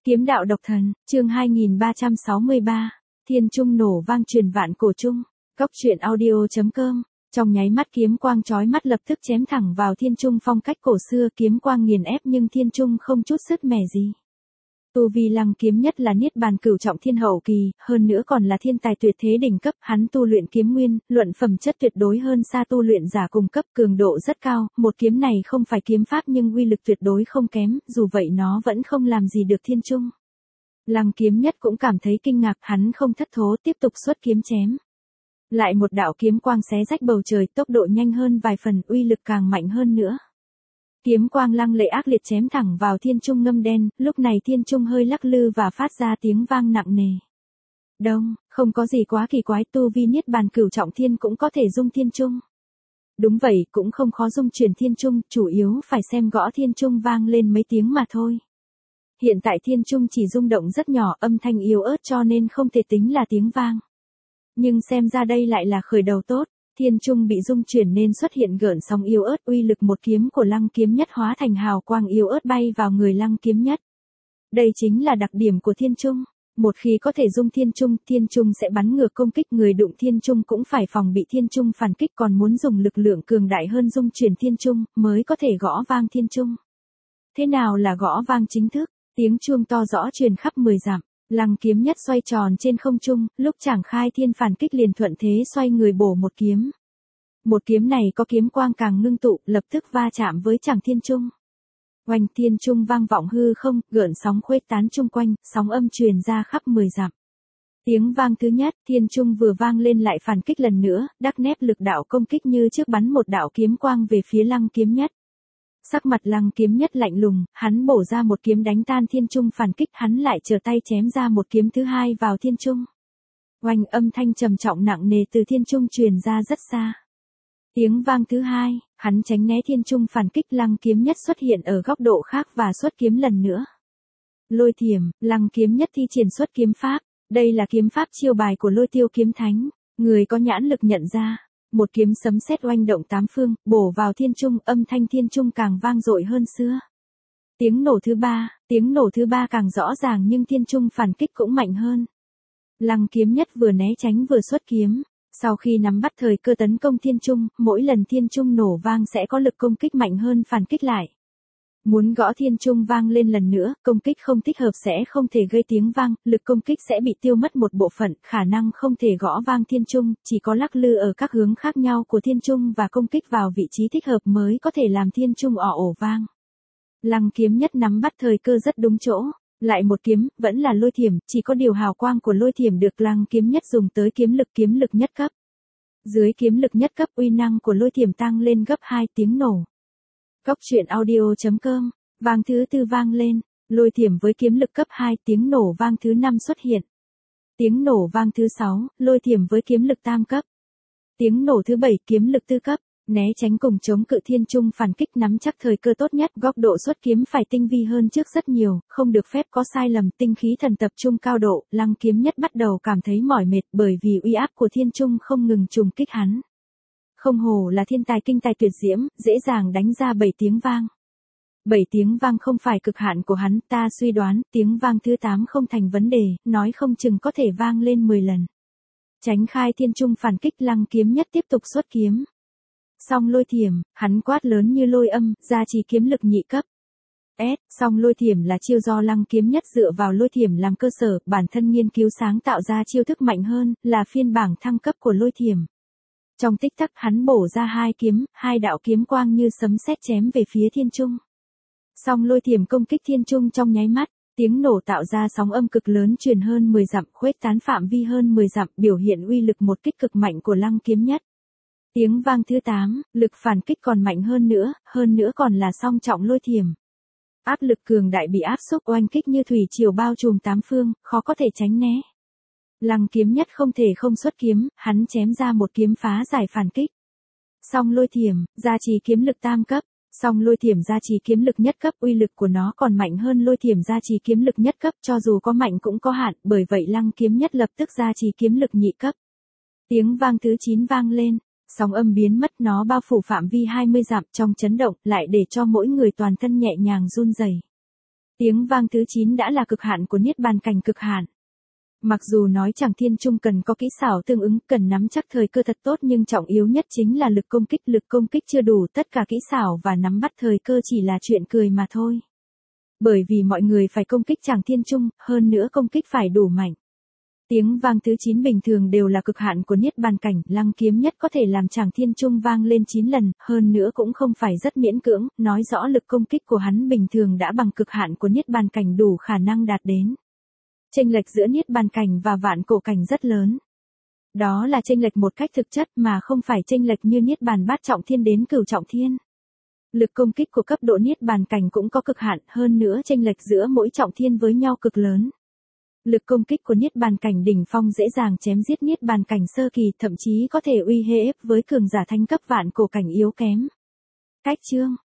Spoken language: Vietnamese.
Kiếm đạo độc thần, chương 2363, thiên trung nổ vang truyền vạn cổ trung, Cốc truyện audio.com, trong nháy mắt kiếm quang chói mắt lập tức chém thẳng vào thiên trung phong cách cổ xưa, kiếm quang nghiền ép nhưng thiên trung không chút sứt mẻ gì. Tu vi Lăng Kiếm Nhất là niết bàn cửu trọng thiên hậu kỳ, hơn nữa còn là thiên tài tuyệt thế đỉnh cấp, hắn tu luyện kiếm nguyên, luận phẩm chất tuyệt đối hơn xa tu luyện giả cùng cấp, cường độ rất cao, một kiếm này không phải kiếm pháp nhưng uy lực tuyệt đối không kém, dù vậy nó vẫn không làm gì được thiên trung. Lăng Kiếm Nhất cũng cảm thấy kinh ngạc, hắn không thất thố tiếp tục xuất kiếm chém. Lại một đạo kiếm quang xé rách bầu trời, tốc độ nhanh hơn vài phần, uy lực càng mạnh hơn nữa. Kiếm quang lăng lệ ác liệt chém thẳng vào thiên trung ngâm đen, lúc này thiên trung hơi lắc lư và phát ra tiếng vang nặng nề. Đông, không có gì quá kỳ quái, tu vi niết bàn cửu trọng thiên cũng có thể dung thiên trung. Đúng vậy, cũng không khó dung chuyển thiên trung, chủ yếu phải xem gõ thiên trung vang lên mấy tiếng mà thôi. Hiện tại thiên trung chỉ rung động rất nhỏ, âm thanh yếu ớt cho nên không thể tính là tiếng vang. Nhưng xem ra đây lại là khởi đầu tốt. Thiên trung bị rung chuyển nên xuất hiện gợn sóng yếu ớt, uy lực một kiếm của Lăng Kiếm Nhất hóa thành hào quang yếu ớt bay vào người Lăng Kiếm Nhất. Đây chính là đặc điểm của thiên trung. Một khi có thể dung thiên trung sẽ bắn ngược công kích, người đụng thiên trung cũng phải phòng bị thiên trung phản kích, còn muốn dùng lực lượng cường đại hơn dung chuyển thiên trung mới có thể gõ vang thiên trung. Thế nào là gõ vang chính thức? Tiếng chuông to rõ truyền khắp 10 dặm. Lăng Kiếm Nhất xoay tròn trên không trung, lúc chàng khai thiên phản kích liền thuận thế xoay người bổ một kiếm. Một kiếm này có kiếm quang càng ngưng tụ, lập tức va chạm với chàng thiên trung. Oanh, thiên trung vang vọng hư không, gợn sóng khuếch tán chung quanh, sóng âm truyền ra khắp 10 dặm. Tiếng vang thứ nhất, thiên trung vừa vang lên lại phản kích lần nữa, đắc nép lực đạo công kích như trước bắn một đạo kiếm quang về phía Lăng Kiếm Nhất. Sắc mặt Lăng Kiếm Nhất lạnh lùng, hắn bổ ra một kiếm đánh tan thiên trung phản kích, hắn lại trở tay chém ra một kiếm thứ hai vào thiên trung. Oanh, âm thanh trầm trọng nặng nề từ thiên trung truyền ra rất xa. Tiếng vang thứ hai, hắn tránh né thiên trung phản kích, Lăng Kiếm Nhất xuất hiện ở góc độ khác và xuất kiếm lần nữa. Lôi thiểm, Lăng Kiếm Nhất thi triển xuất kiếm pháp, đây là kiếm pháp chiêu bài của Lôi Tiêu Kiếm Thánh, người có nhãn lực nhận ra. Một kiếm sấm sét oanh động tám phương, bổ vào thiên trung, âm thanh thiên trung càng vang dội hơn xưa. Tiếng nổ thứ ba càng rõ ràng nhưng thiên trung phản kích cũng mạnh hơn. Lăng Kiếm Nhất vừa né tránh vừa xuất kiếm, sau khi nắm bắt thời cơ tấn công thiên trung, mỗi lần thiên trung nổ vang sẽ có lực công kích mạnh hơn phản kích lại. Muốn gõ thiên trung vang lên lần nữa, công kích không thích hợp sẽ không thể gây tiếng vang, lực công kích sẽ bị tiêu mất một bộ phận, khả năng không thể gõ vang thiên trung, chỉ có lắc lư ở các hướng khác nhau của thiên trung và công kích vào vị trí thích hợp mới có thể làm thiên trung ồ vang. Lăng Kiếm Nhất nắm bắt thời cơ rất đúng chỗ, lại một kiếm, vẫn là lôi thiểm, chỉ có điều hào quang của lôi thiểm được Lăng Kiếm Nhất dùng tới kiếm lực nhất cấp. Dưới kiếm lực nhất cấp, uy năng của lôi thiểm tăng lên gấp 2, tiếng nổ. Cốc truyện audio.com, vang thứ tư vang lên, lôi thiểm với kiếm lực cấp 2, tiếng nổ vang thứ 5 xuất hiện. Tiếng nổ vang thứ 6, lôi thiểm với kiếm lực tam cấp. Tiếng nổ thứ 7, kiếm lực tư cấp, né tránh cùng chống cự thiên trung phản kích, nắm chắc thời cơ tốt nhất, góc độ xuất kiếm phải tinh vi hơn trước rất nhiều, không được phép có sai lầm, tinh khí thần tập trung cao độ, Lăng Kiếm Nhất bắt đầu cảm thấy mỏi mệt bởi vì uy áp của thiên trung không ngừng trùng kích hắn. Không hổ là thiên tài kinh tài tuyệt diễm, dễ dàng đánh ra 7 tiếng vang. 7 tiếng vang không phải cực hạn của hắn, ta suy đoán, tiếng vang thứ 8 không thành vấn đề, nói không chừng có thể vang lên 10 lần. Tránh khai thiên trung phản kích, Lăng Kiếm Nhất tiếp tục xuất kiếm. Song lôi thiểm, hắn quát lớn như lôi âm, gia trì kiếm lực nhị cấp. Song lôi thiểm là chiêu do Lăng Kiếm Nhất dựa vào lôi thiểm làm cơ sở, bản thân nghiên cứu sáng tạo ra chiêu thức mạnh hơn, là phiên bản thăng cấp của lôi thiểm. Trong tích tắc hắn bổ ra 2 kiếm, 2 đạo kiếm quang như sấm sét chém về phía thiên trung. Song lôi thiểm công kích thiên trung trong nháy mắt, tiếng nổ tạo ra sóng âm cực lớn truyền hơn 10 dặm, khuếch tán phạm vi hơn 10 dặm, biểu hiện uy lực một kích cực mạnh của Lăng Kiếm Nhất. Tiếng vang thứ 8, lực phản kích còn mạnh hơn nữa còn là song trọng lôi thiểm. Áp lực cường đại bị áp xúc, oanh kích như thủy triều bao trùm tám phương, khó có thể tránh né. Lăng Kiếm Nhất không thể không xuất kiếm, hắn chém ra một kiếm phá giải phản kích. Song lôi thiểm, gia trì kiếm lực tam cấp, song lôi thiểm gia trì kiếm lực nhất cấp, uy lực của nó còn mạnh hơn lôi thiểm gia trì kiếm lực nhất cấp, cho dù có mạnh cũng có hạn, bởi vậy Lăng Kiếm Nhất lập tức gia trì kiếm lực nhị cấp. Tiếng vang thứ 9 vang lên, sóng âm biến mất, nó bao phủ phạm vi 20 dặm, trong chấn động lại để cho mỗi người toàn thân nhẹ nhàng run rẩy. Tiếng vang thứ 9 đã là cực hạn của niết bàn cảnh cực hạn. Mặc dù nói chẳng thiên trung cần có kỹ xảo tương ứng, cần nắm chắc thời cơ thật tốt, nhưng trọng yếu nhất chính là lực công kích chưa đủ, tất cả kỹ xảo và nắm bắt thời cơ chỉ là chuyện cười mà thôi. Bởi vì mọi người phải công kích chẳng thiên trung, hơn nữa công kích phải đủ mạnh. Tiếng vang thứ 9 bình thường đều là cực hạn của niết bàn cảnh, lăng kiếm nhất có thể làm chẳng thiên trung vang lên 9 lần, hơn nữa cũng không phải rất miễn cưỡng, nói rõ lực công kích của hắn bình thường đã bằng cực hạn của niết bàn cảnh đủ khả năng đạt đến. Chênh lệch giữa niết bàn cảnh và vạn cổ cảnh rất lớn. Đó là chênh lệch một cách thực chất mà không phải chênh lệch như niết bàn bát trọng thiên đến cửu trọng thiên. Lực công kích của cấp độ niết bàn cảnh cũng có cực hạn, hơn nữa chênh lệch giữa mỗi trọng thiên với nhau cực lớn. Lực công kích của niết bàn cảnh đỉnh phong dễ dàng chém giết niết bàn cảnh sơ kỳ, thậm chí có thể uy hiếp với cường giả thánh cấp vạn cổ cảnh yếu kém. Cách chương